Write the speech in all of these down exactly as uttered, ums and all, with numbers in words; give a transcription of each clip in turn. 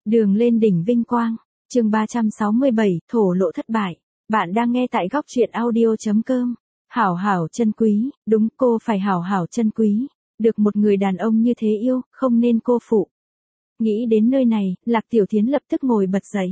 Đường lên đỉnh vinh quang, chương ba trăm sáu mươi bảy, thổ lộ thất bại. Bạn đang nghe tại góc truyện audio.com. Hảo hảo chân quý, đúng cô phải hảo hảo chân quý. Được một người đàn ông như thế yêu, không nên cô phụ. Nghĩ đến nơi này, Lạc Tiểu Thiến lập tức ngồi bật dậy.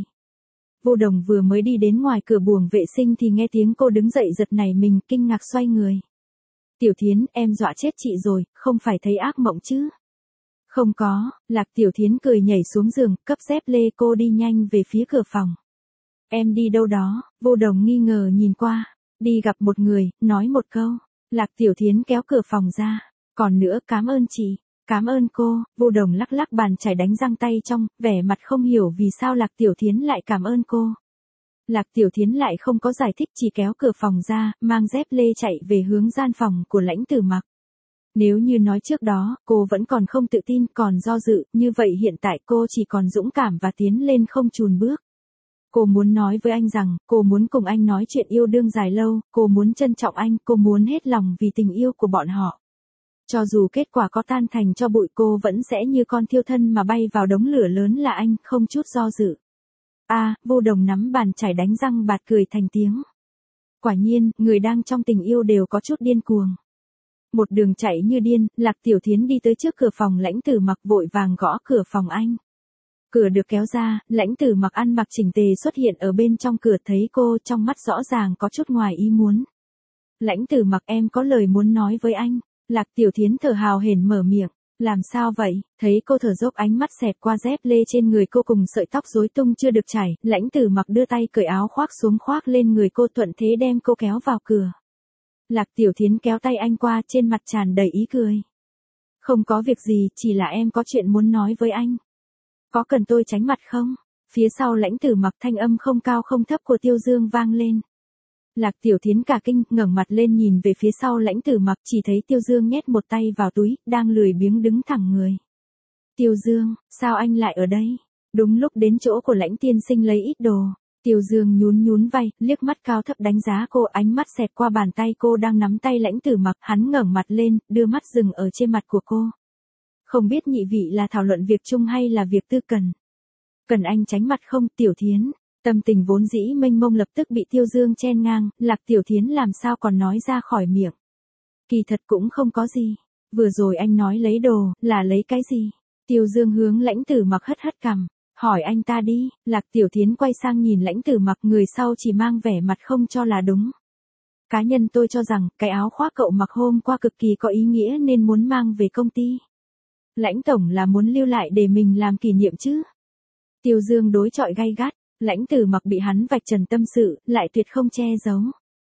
Vô Đồng vừa mới đi đến ngoài cửa buồng vệ sinh thì nghe tiếng cô đứng dậy giật nảy mình, kinh ngạc xoay người. Tiểu Thiến, em dọa chết chị rồi, không phải thấy ác mộng chứ? Không có, Lạc Tiểu Thiến cười nhảy xuống giường, cấp dép lê cô đi nhanh về phía cửa phòng. Em đi đâu đó? Vô Đồng nghi ngờ nhìn qua. Đi gặp một người, nói một câu. Lạc Tiểu Thiến kéo cửa phòng ra. Còn nữa, cảm ơn chị. Cảm ơn cô. Vô Đồng lắc lắc bàn chải đánh răng tay trong, vẻ mặt không hiểu vì sao Lạc Tiểu Thiến lại cảm ơn cô. Lạc Tiểu Thiến lại không có giải thích, chỉ kéo cửa phòng ra, mang dép lê chạy về hướng gian phòng của Lãnh Tử Mặc. Nếu như nói trước đó, cô vẫn còn không tự tin, còn do dự, như vậy hiện tại cô chỉ còn dũng cảm và tiến lên không chùn bước. Cô muốn nói với anh rằng, cô muốn cùng anh nói chuyện yêu đương dài lâu, cô muốn trân trọng anh, cô muốn hết lòng vì tình yêu của bọn họ. Cho dù kết quả có tan thành cho bụi, cô vẫn sẽ như con thiêu thân mà bay vào đống lửa lớn là anh, không chút do dự. A, à, Vô Đồng nắm bàn chải đánh răng bạt cười thành tiếng. Quả nhiên, người đang trong tình yêu đều có chút điên cuồng. Một đường chạy như điên, Lạc Tiểu Thiến đi tới trước cửa phòng Lãnh Tử Mặc, vội vàng gõ cửa phòng anh. Cửa được kéo ra, Lãnh Tử Mặc ăn mặc chỉnh tề xuất hiện ở bên trong cửa, thấy cô trong mắt rõ ràng có chút ngoài ý muốn. Lãnh Tử Mặc, em có lời muốn nói với anh. Lạc Tiểu Thiến thở hào hển mở miệng. Làm sao vậy? Thấy cô thở dốc, ánh mắt xẹt qua dép lê trên người cô cùng sợi tóc rối tung chưa được chải, Lãnh Tử Mặc đưa tay cởi áo khoác xuống khoác lên người cô, thuận thế đem cô kéo vào cửa. Lạc Tiểu Thiến kéo tay anh qua, trên mặt tràn đầy ý cười. Không có việc gì, chỉ là em có chuyện muốn nói với anh. Có cần tôi tránh mặt không? Phía sau Lãnh Tử Mặc thanh âm không cao không thấp của Tiêu Dương vang lên. Lạc Tiểu Thiến cả kinh, ngẩng mặt lên nhìn về phía sau Lãnh Tử Mặc, chỉ thấy Tiêu Dương nhét một tay vào túi, đang lười biếng đứng thẳng người. Tiêu Dương, sao anh lại ở đây? Đúng lúc đến chỗ của Lãnh tiên sinh lấy ít đồ. Tiêu Dương nhún nhún vai, liếc mắt cao thấp đánh giá cô, ánh mắt xẹt qua bàn tay cô đang nắm tay Lãnh Tử Mặc, hắn ngẩng mặt lên, đưa mắt dừng ở trên mặt của cô. Không biết nhị vị là thảo luận việc chung hay là việc tư cần? Cần anh tránh mặt không? Tiểu Thiến, tâm tình vốn dĩ mênh mông lập tức bị Tiêu Dương chen ngang, Lạc Tiểu Thiến làm sao còn nói ra khỏi miệng. Kỳ thật cũng không có gì. Vừa rồi anh nói lấy đồ, là lấy cái gì? Tiêu Dương hướng Lãnh Tử Mặc hất hất cằm. Hỏi anh ta đi. Lạc Tiểu Thiến quay sang nhìn Lãnh Tử Mặc, người sau chỉ mang vẻ mặt không cho là đúng. Cá nhân tôi cho rằng, cái áo khoác cậu mặc hôm qua cực kỳ có ý nghĩa nên muốn mang về công ty. Lãnh tổng là muốn lưu lại để mình làm kỷ niệm chứ? Tiêu Dương đối chọi gay gắt, Lãnh Tử Mặc bị hắn vạch trần tâm sự, lại tuyệt không che giấu.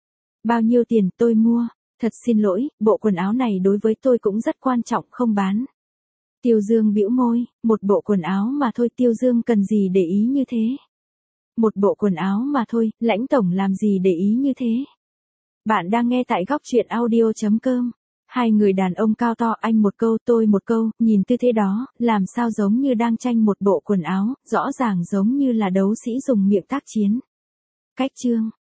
Bao nhiêu tiền tôi mua? Thật xin lỗi, bộ quần áo này đối với tôi cũng rất quan trọng, không bán. Tiêu Dương bĩu môi, một bộ quần áo mà thôi, Tiêu Dương cần gì để ý như thế? Một bộ quần áo mà thôi, Lãnh tổng làm gì để ý như thế? Bạn đang nghe tại góc truyện audio.com. Hai người đàn ông cao to, anh một câu tôi một câu, nhìn tư thế đó, làm sao giống như đang tranh một bộ quần áo, rõ ràng giống như là đấu sĩ dùng miệng tác chiến. Cách chương,